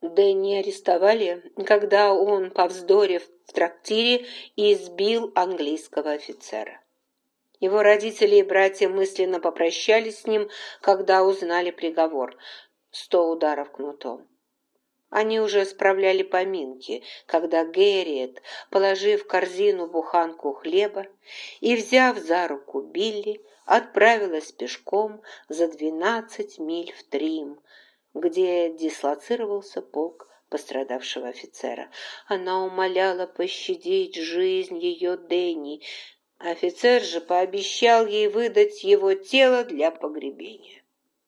Дэнни арестовали, когда он, повздорив в трактире, избил английского офицера. Его родители и братья мысленно попрощались с ним, когда узнали приговор – 100 ударов кнутом. Они уже справляли поминки, когда Гэрриет, положив в корзину буханку хлеба и взяв за руку Билли, отправилась пешком за 12 миль в Трим, где дислоцировался полк пострадавшего офицера. Она умоляла пощадить жизнь ее Дэнни. Офицер же пообещал ей выдать его тело для погребения.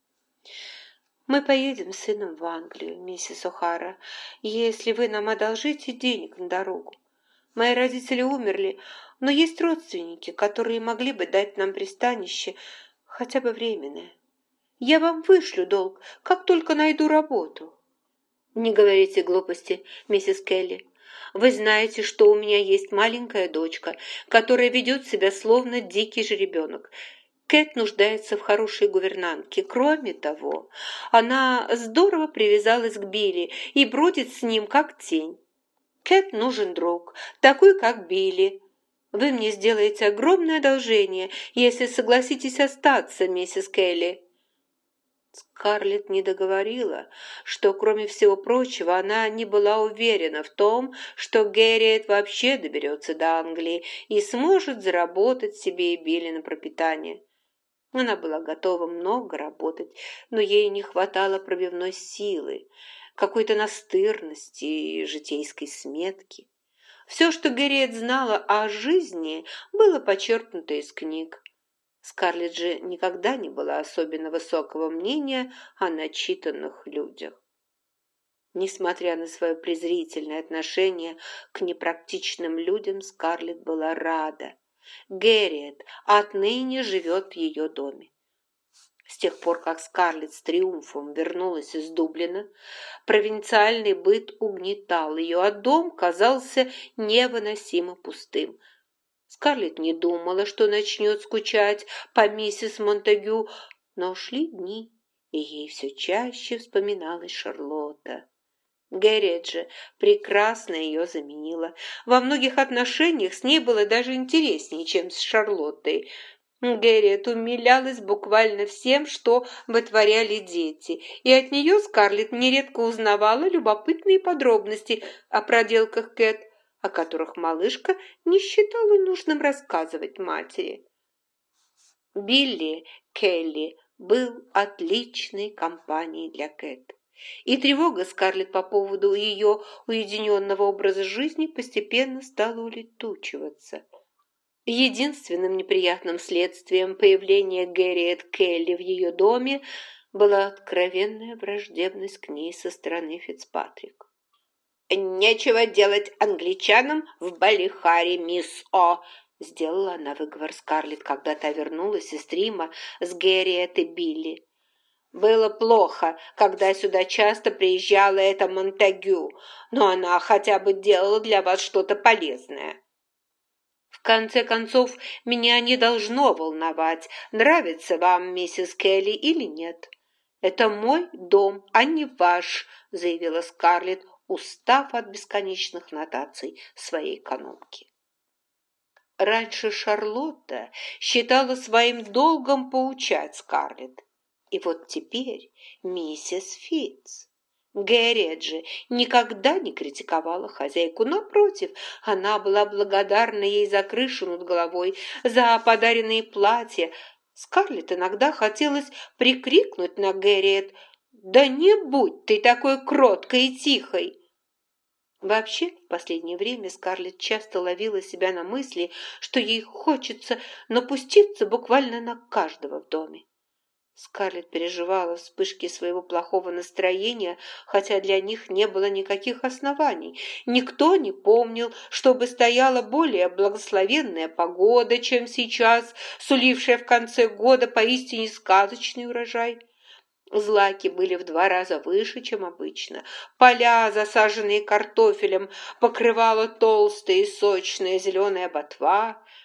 «Мы поедем с сыном в Англию, миссис О'Хара, если вы нам одолжите денег на дорогу. Мои родители умерли, но есть родственники, которые могли бы дать нам пристанище, хотя бы временное. Я вам вышлю долг, как только найду работу». «Не говорите глупости, миссис Келли. Вы знаете, что у меня есть маленькая дочка, которая ведет себя словно дикий жеребенок. Кэт нуждается в хорошей гувернантке. Кроме того, она здорово привязалась к Билли и бродит с ним, как тень. Кэт нужен друг, такой, как Билли. Вы мне сделаете огромное одолжение, если согласитесь остаться, миссис Келли». Скарлетт не договорила, что, кроме всего прочего, она не была уверена в том, что Гэрриет вообще доберется до Англии и сможет заработать себе и Билли на пропитание. Она была готова много работать, но ей не хватало пробивной силы, какой-то настырности и житейской сметки. Все, что Гэрриет знала о жизни, было почерпнуто из книг. Скарлетт же никогда не была особенно высокого мнения о начитанных людях. Несмотря на свое презрительное отношение к непрактичным людям, Скарлетт была рада. Гэрриет отныне живет в ее доме. С тех пор, как Скарлетт с триумфом вернулась из Дублина, провинциальный быт угнетал ее, а дом казался невыносимо пустым. Скарлетт не думала, что начнет скучать по миссис Монтегю, но шли дни, и ей все чаще вспоминалась Шарлотта. Гэрриет же прекрасно ее заменила. Во многих отношениях с ней было даже интереснее, чем с Шарлоттой. Гэрриет умилялась буквально всем, что вытворяли дети, и от нее Скарлетт нередко узнавала любопытные подробности о проделках Кэт, о которых малышка не считала нужным рассказывать матери. Билли Келли был отличной компанией для Кэт, и тревога Скарлетт по поводу ее уединенного образа жизни постепенно стала улетучиваться. Единственным неприятным следствием появления Гэрриет Келли в ее доме была откровенная враждебность к ней со стороны Фицпатрик. «Нечего делать англичанам в Баллихаре, мисс О», — сделала она выговор Скарлетт, когда та вернулась из Трима с Гэрриет и Билли. «Было плохо, когда сюда часто приезжала эта Монтегю, но она хотя бы делала для вас что-то полезное». «В конце концов, меня не должно волновать, нравится вам миссис Келли или нет. Это мой дом, а не ваш», — заявила Скарлетт, устав от бесконечных нотаций своей экономки. Раньше Шарлотта считала своим долгом поучать Скарлетт. И вот теперь миссис Фитц. Гэрриет же никогда не критиковала хозяйку. Напротив, она была благодарна ей за крышу над головой, за подаренные платья. Скарлетт иногда хотелось прикрикнуть на Гэрриет: «Да не будь ты такой кроткой и тихой!» Вообще, в последнее время Скарлетт часто ловила себя на мысли, что ей хочется напуститься буквально на каждого в доме. Скарлетт переживала вспышки своего плохого настроения, хотя для них не было никаких оснований. Никто не помнил, чтобы стояла более благословенная погода, чем сейчас, сулившая в конце года поистине сказочный урожай. Злаки были в 2 раза выше, чем обычно. Поля, засаженные картофелем, покрывала толстая и сочная зеленая ботва.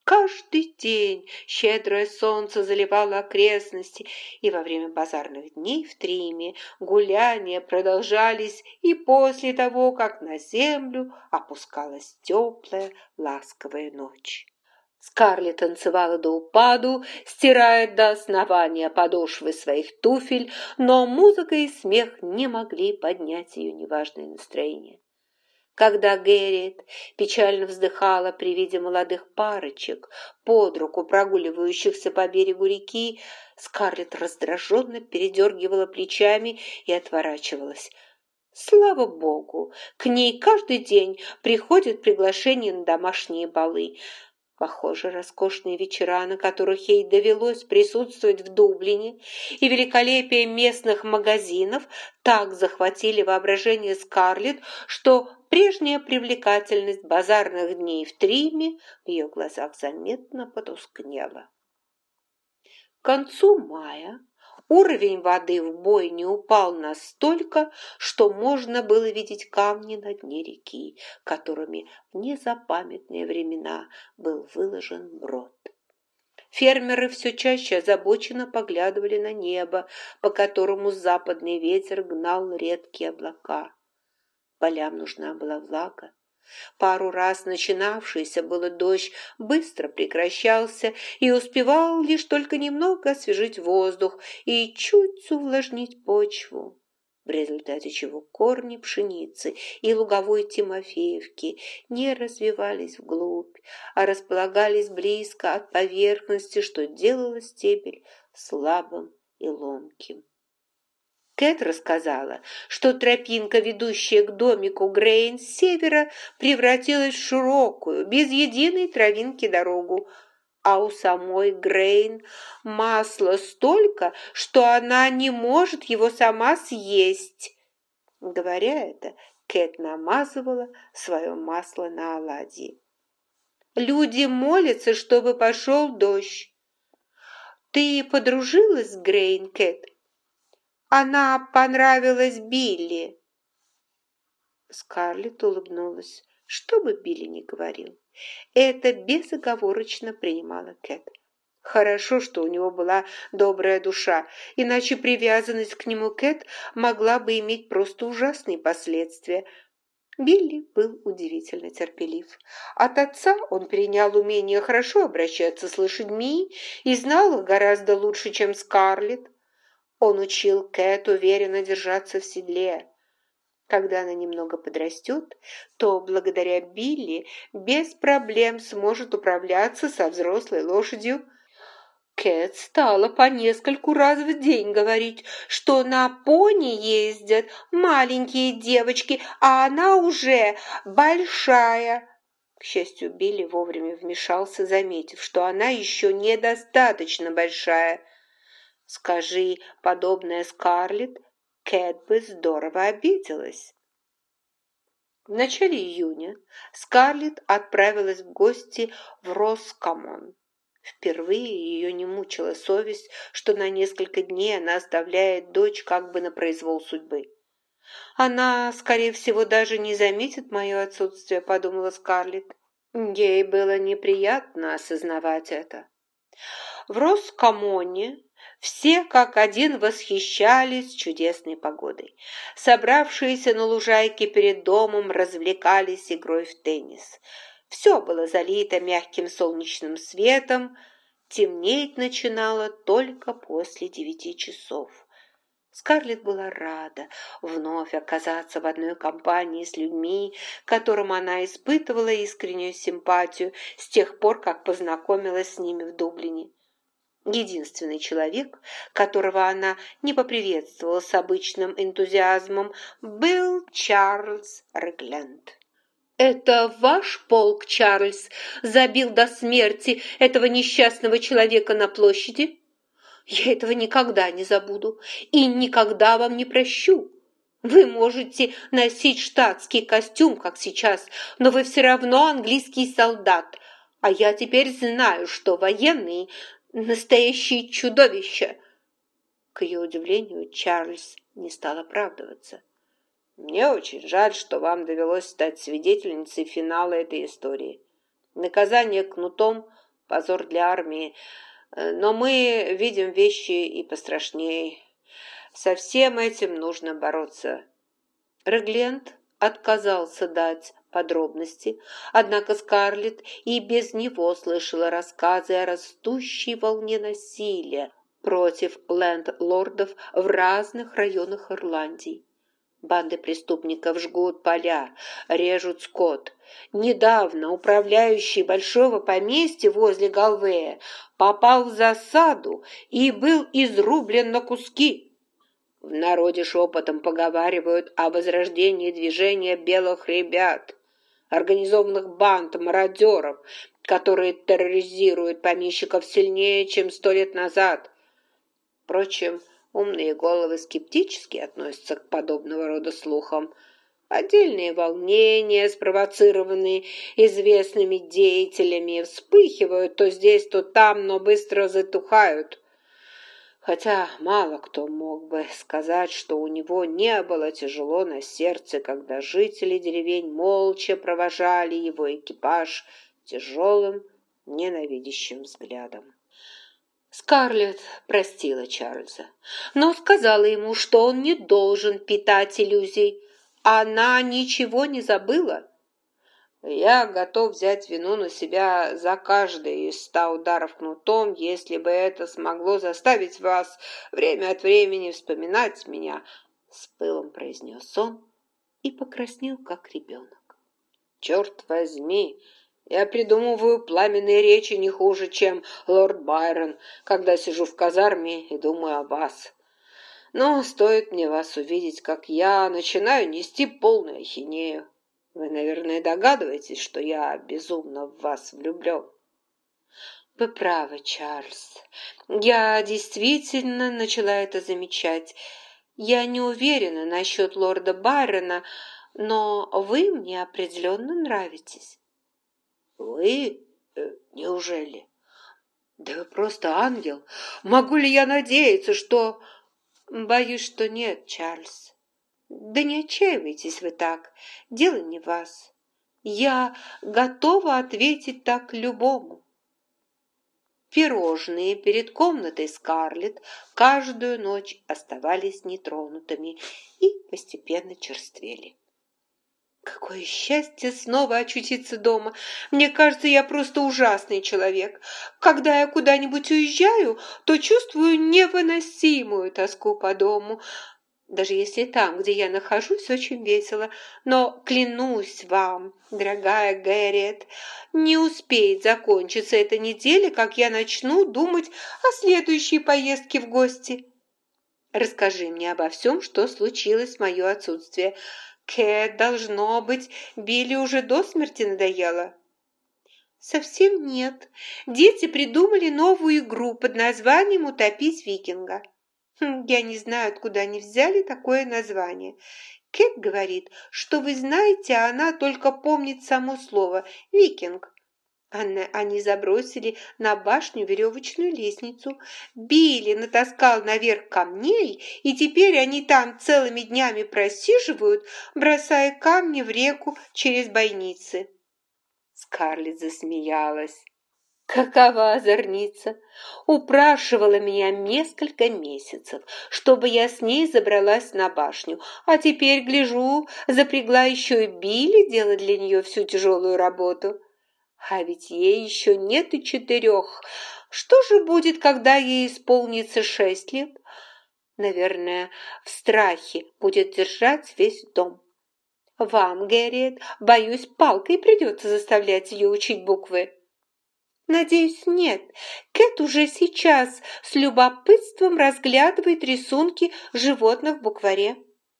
Каждый день щедрое солнце заливало окрестности, и во время базарных дней в Триме гуляния продолжались и после того, как на землю опускалась теплая, ласковая ночь. Скарлетт танцевала до упаду, стирая до основания подошвы своих туфель, но музыка и смех не могли поднять ее неважное настроение. Когда Гэрриет печально вздыхала при виде молодых парочек, под руку прогуливающихся по берегу реки, Скарлетт раздраженно передергивала плечами и отворачивалась. Слава богу, к ней каждый день приходят приглашения на домашние балы. Похоже, роскошные вечера, на которых ей довелось присутствовать в Дублине, и великолепие местных магазинов так захватили воображение Скарлетт, что прежняя привлекательность базарных дней в Триме в ее глазах заметно потускнела. К концу мая уровень воды в бойне упал настолько, что можно было видеть камни на дне реки, которыми в незапамятные времена был выложен брод. Фермеры все чаще озабоченно поглядывали на небо, по которому западный ветер гнал редкие облака. Полям нужна была влага. Пару раз начинавшийся было дождь быстро прекращался и успевал лишь только немного освежить воздух и чуть увлажнить почву, в результате чего корни пшеницы и луговой тимофеевки не развивались вглубь, а располагались близко от поверхности, что делало стебель слабым и ломким. Кэт рассказала, что тропинка, ведущая к домику Грейн с севера, превратилась в широкую, без единой травинки дорогу, а у самой Грейн масла столько, что она не может его сама съесть. Говоря это, Кэт намазывала свое масло на оладьи. Люди молятся, чтобы пошел дождь. Ты подружилась с Грейн, Кэт? Она понравилась Билли. Скарлетт улыбнулась. Что бы Билли ни говорил, это безоговорочно принимала Кэт. Хорошо, что у него была добрая душа, иначе привязанность к нему Кэт могла бы иметь просто ужасные последствия. Билли был удивительно терпелив. От отца он перенял умение хорошо обращаться с лошадьми и знал их гораздо лучше, чем Скарлетт. Он учил Кэт уверенно держаться в седле. Когда она немного подрастет, то благодаря Билли без проблем сможет управляться со взрослой лошадью. Кэт стала по нескольку раз в день говорить, что на пони ездят маленькие девочки, а она уже большая. К счастью, Билли вовремя вмешался, заметив, что она еще недостаточно большая. Скажи подобное Скарлетт, Кэт бы здорово обиделась. В начале июня Скарлетт отправилась в гости в Роскомон. Впервые ее не мучила совесть, что на несколько дней она оставляет дочь как бы на произвол судьбы. «Она, скорее всего, даже не заметит мое отсутствие», — подумала Скарлетт. Ей было неприятно осознавать это. В Роскомоне все как один восхищались чудесной погодой. Собравшиеся на лужайке перед домом развлекались игрой в теннис. Все было залито мягким солнечным светом. Темнеть начинало только после 9 часов. Скарлетт была рада вновь оказаться в одной компании с людьми, которым она испытывала искреннюю симпатию с тех пор, как познакомилась с ними в Дублине. Единственный человек, которого она не поприветствовала с обычным энтузиазмом, был Чарльз Регленд. «Это ваш полк, Чарльз, забил до смерти этого несчастного человека на площади? Я этого никогда не забуду и никогда вам не прощу. Вы можете носить штатский костюм, как сейчас, но вы все равно английский солдат, а я теперь знаю, что военные – настоящие чудовища». К ее удивлению, Чарльз не стал оправдываться. «Мне очень жаль, что вам довелось стать свидетельницей финала этой истории. Наказание кнутом позор для армии. Но мы видим вещи и пострашнее. Со всем этим нужно бороться». Регленд отказался дать подробности, однако Скарлетт и без него слышала рассказы о растущей волне насилия против лендлордов в разных районах Ирландии. Банды преступников жгут поля, режут скот. Недавно управляющий большого поместья возле Галвея попал в засаду и был изрублен на куски. В народе шепотом поговаривают о возрождении движения белых ребят, организованных банд мародеров, которые терроризируют помещиков сильнее, чем 100 лет назад. Впрочем, умные головы скептически относятся к подобного рода слухам. Отдельные волнения, спровоцированные известными деятелями, вспыхивают то здесь, то там, но быстро затухают. Хотя мало кто мог бы сказать, что у него не было тяжело на сердце, когда жители деревень молча провожали его экипаж тяжелым, ненавидящим взглядом. Скарлетт простила Чарльза, но сказала ему, что он не должен питать иллюзий. Она ничего не забыла. «Я готов взять вину на себя за каждый из 100 ударов кнутом, если бы это смогло заставить вас время от времени вспоминать меня», — с пылом произнес он и покраснел, как ребенок. «Черт возьми, я придумываю пламенные речи не хуже, чем лорд Байрон, когда сижу в казарме и думаю о вас. Но стоит мне вас увидеть, как я начинаю нести полную ахинею. Вы, наверное, догадываетесь, что я безумно в вас влюблен». «Вы правы, Чарльз. Я действительно начала это замечать. Я не уверена насчет лорда Байрона, но вы мне определенно нравитесь». «Вы? Неужели? Да вы просто ангел. Могу ли я надеяться, что...» «Боюсь, что нет, Чарльз. Да не отчаивайтесь вы так. Дело не в вас. Я готова ответить так любому». Пирожные перед комнатой Скарлетт каждую ночь оставались нетронутыми и постепенно черствели. «Какое счастье снова очутиться дома! Мне кажется, я просто ужасный человек. Когда я куда-нибудь уезжаю, то чувствую невыносимую тоску по дому, даже если там, где я нахожусь, очень весело. Но клянусь вам, дорогая Гэрриет, не успеет закончиться эта неделя, как я начну думать о следующей поездке в гости. Расскажи мне обо всем, что случилось в мое отсутствие. Кэт, должно быть, Билли уже до смерти надоело». «Совсем нет. Дети придумали новую игру под названием «Утопить викинга». Я не знаю, откуда они взяли такое название. Кэт говорит, что вы знаете, а она только помнит само слово «викинг». Они забросили на башню веревочную лестницу. Билли натаскал наверх камней, и теперь они там целыми днями просиживают, бросая камни в реку через бойницы. Скарлетт засмеялась. Какова озорница! Упрашивала меня несколько месяцев, чтобы я с ней забралась на башню, а теперь, гляжу, запрягла еще и Билли делать для нее всю тяжелую работу. А ведь ей еще нет и 4. Что же будет, когда ей исполнится 6 лет? Наверное, в страхе будет держать весь дом. Вам, Гэрриет, боюсь, палкой придется заставлять ее учить буквы. Надеюсь, нет. Кэт уже сейчас с любопытством разглядывает рисунки животных в букваре.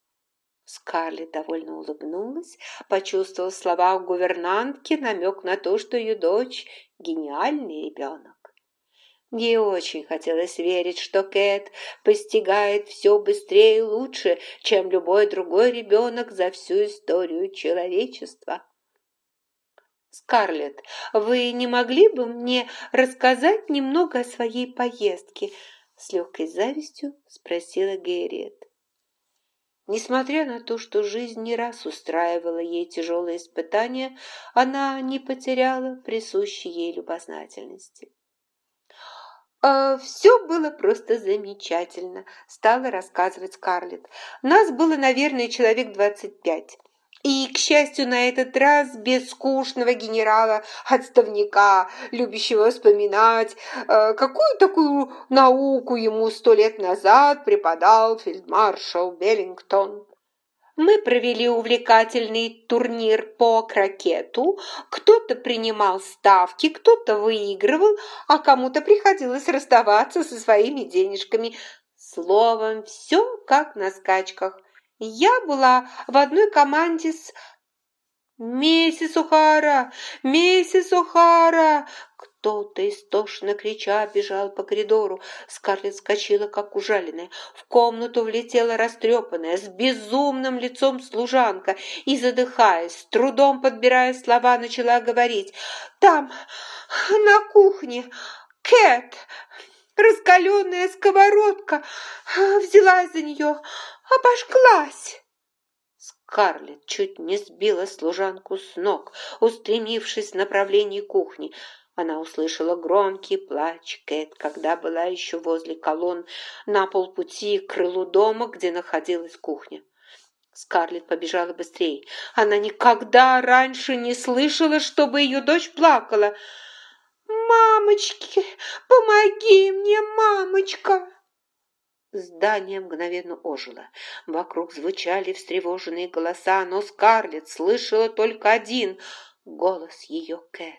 Скарлетт довольно улыбнулась, почувствовав в словах гувернантки намек на то, что ее дочь – гениальный ребенок. Ей очень хотелось верить, что Кэт постигает все быстрее и лучше, чем любой другой ребенок за всю историю человечества. «Скарлетт, вы не могли бы мне рассказать немного о своей поездке?» – с легкой завистью спросила Гэрриет. Несмотря на то, что жизнь не раз устраивала ей тяжелые испытания, она не потеряла присущей ей любознательности. «Все было просто замечательно», — стала рассказывать Скарлетт. «Нас было, наверное, человек 25. И, к счастью, на этот раз без скучного генерала-отставника, любящего вспоминать, какую такую науку ему 100 лет назад преподал фельдмаршал Веллингтон. Мы провели увлекательный турнир по крокету, кто-то принимал ставки, кто-то выигрывал, а кому-то приходилось расставаться со своими денежками. Словом, все как на скачках. Я была в одной команде с «Миссис О'Хара! Миссис О'Хара!» Кто-то истошно крича бежал по коридору. Скарлетт вскочила, как ужаленная. В комнату влетела растрепанная, с безумным лицом служанка и, задыхаясь, с трудом подбирая слова, начала говорить. «Там, на кухне, Кэт, раскаленная сковородка, взялась за нее, обожглась». Скарлетт чуть не сбила служанку с ног, устремившись в направлении кухни. Она услышала громкий плач Кэт, когда была еще возле колонн на полпути к крылу дома, где находилась кухня. Скарлетт побежала быстрее. Она никогда раньше не слышала, чтобы ее дочь плакала. «Мамочки, помоги мне, мамочка!» Здание мгновенно ожило. Вокруг звучали встревоженные голоса, но Скарлетт слышала только один — голос ее Кэт.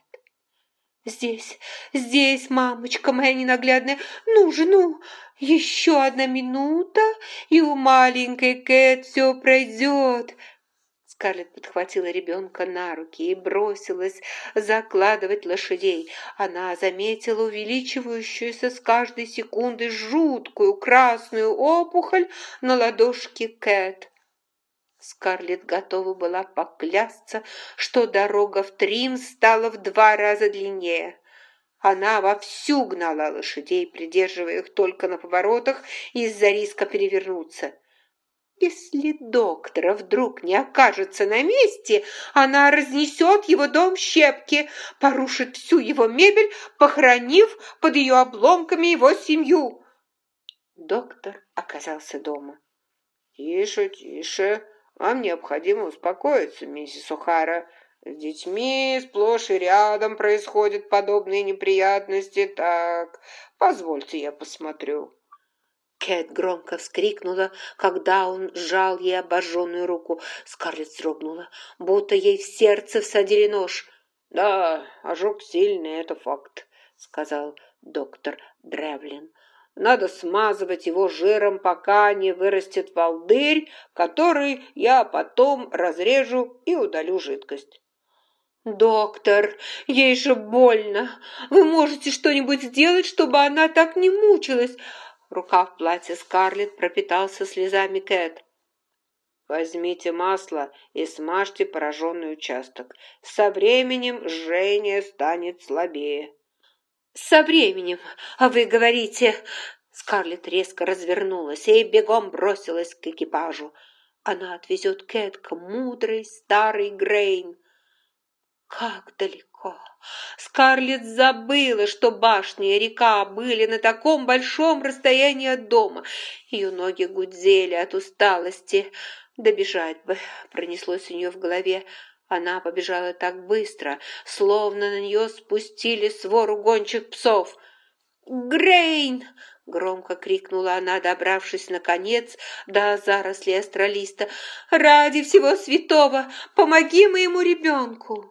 «Здесь, здесь, мамочка моя ненаглядная, ну же, ну, еще одна минута, и у маленькой Кэт все пройдет». Скарлетт подхватила ребенка на руки и бросилась закладывать лошадей. Она заметила увеличивающуюся с каждой секундой жуткую красную опухоль на ладошке Кэт. Скарлетт готова была поклясться, что дорога в Трим стала в 2 раза длиннее. Она вовсю гнала лошадей, придерживая их только на поворотах из-за риска перевернуться. Если доктора вдруг не окажется на месте, она разнесет его дом в щепки, порушит всю его мебель, похоронив под ее обломками его семью. Доктор оказался дома. «Тише, тише, вам необходимо успокоиться, миссис О'Хара. С детьми сплошь и рядом происходят подобные неприятности. Так, позвольте я посмотрю». Кэт громко вскрикнула, когда он сжал ей обожженную руку. Скарлетт вздрогнула, будто ей в сердце всадили нож. «Да, ожог сильный, это факт», — сказал доктор Древлин. «Надо смазывать его жиром, пока не вырастет волдырь, который я потом разрежу и удалю жидкость». «Доктор, ей же больно. Вы можете что-нибудь сделать, чтобы она так не мучилась?» Рукав платья Скарлетт пропитался слезами Кэт. «Возьмите масло и смажьте пораженный участок. Со временем жжение станет слабее». «Со временем, а вы говорите...» Скарлетт резко развернулась и бегом бросилась к экипажу. Она отвезет Кэт к мудрой старой Грейн. Как далеко! Скарлетт забыла, что башня и река были на таком большом расстоянии от дома. Ее ноги гудели от усталости. «Добежать бы!» — пронеслось у нее в голове. Она побежала так быстро, словно на нее спустили свору гончих псов. «Грейн!» — громко крикнула она, добравшись, наконец, до зарослей астролиста. «Ради всего святого! Помоги моему ребенку!»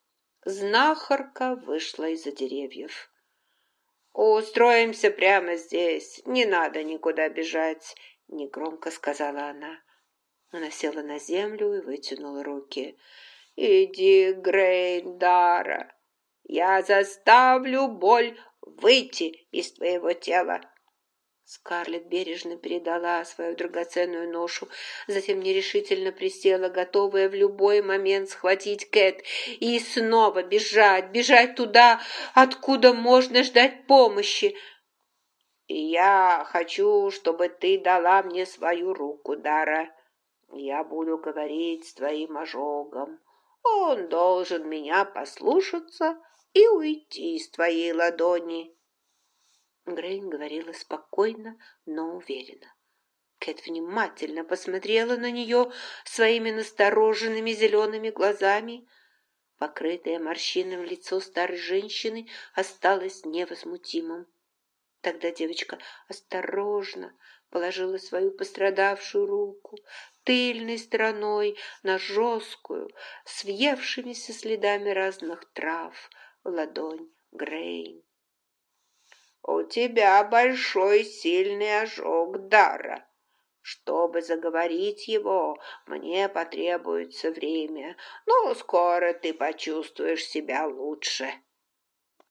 Знахарка вышла из-за деревьев. «Устроимся прямо здесь, не надо никуда бежать», — негромко сказала она. Она села на землю и вытянула руки. «Иди, Грейндара, я заставлю боль выйти из твоего тела». Скарлетт бережно передала свою драгоценную ношу, затем нерешительно присела, готовая в любой момент схватить Кэт и снова бежать, бежать туда, откуда можно ждать помощи. «Я хочу, чтобы ты дала мне свою руку, Дара», Я буду говорить с твоим ожогом. Он должен меня послушаться и уйти из твоей ладони. Грейн говорила спокойно, но уверенно. Кэт внимательно посмотрела на нее своими настороженными зелеными глазами. Покрытое морщинами лицо старой женщины осталось невозмутимым. Тогда девочка осторожно положила свою пострадавшую руку тыльной стороной на жесткую, с въевшимися следами разных трав, ладонь Грейн. «У тебя большой сильный ожог, Дара. Чтобы заговорить его, мне потребуется время, но скоро ты почувствуешь себя лучше».